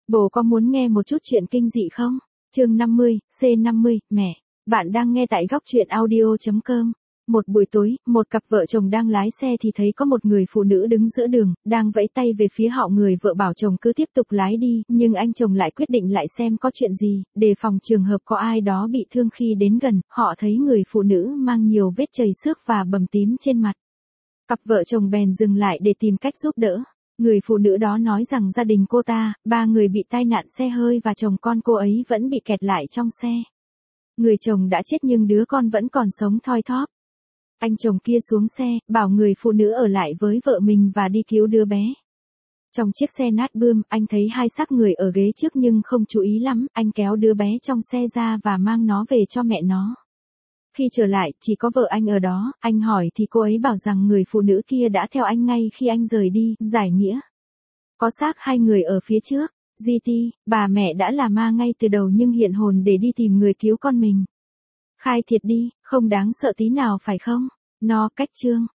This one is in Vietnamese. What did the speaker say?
Bố có muốn nghe một chút chuyện kinh dị không? Chương 50, C50, mẹ. Bạn đang nghe tại góc truyện audio.com. Một buổi tối, một cặp vợ chồng đang lái xe thì thấy có một người phụ nữ đứng giữa đường, đang vẫy tay về phía họ. Người vợ bảo chồng cứ tiếp tục lái đi, nhưng anh chồng lại quyết định lại xem có chuyện gì, đề phòng trường hợp có ai đó bị thương. Khi đến gần, họ thấy người phụ nữ mang nhiều vết chảy xước và bầm tím trên mặt. Cặp vợ chồng bèn dừng lại để tìm cách giúp đỡ. Người phụ nữ đó nói rằng gia đình cô ta, 3 người bị tai nạn xe hơi và chồng con cô ấy vẫn bị kẹt lại trong xe. Người chồng đã chết nhưng đứa con vẫn còn sống thoi thóp. Anh chồng kia xuống xe, bảo người phụ nữ ở lại với vợ mình và đi cứu đứa bé. Trong chiếc xe nát bươm, anh thấy 2 xác người ở ghế trước nhưng không chú ý lắm, anh kéo đứa bé trong xe ra và mang nó về cho mẹ nó. Khi trở lại, chỉ có vợ anh ở đó, anh hỏi thì cô ấy bảo rằng người phụ nữ kia đã theo anh ngay khi anh rời đi, giải nghĩa. Có xác 2 người ở phía trước, GT, bà mẹ đã là ma ngay từ đầu nhưng hiện hồn để đi tìm người cứu con mình. Khai thiệt đi, không đáng sợ tí nào phải không? No cách chương.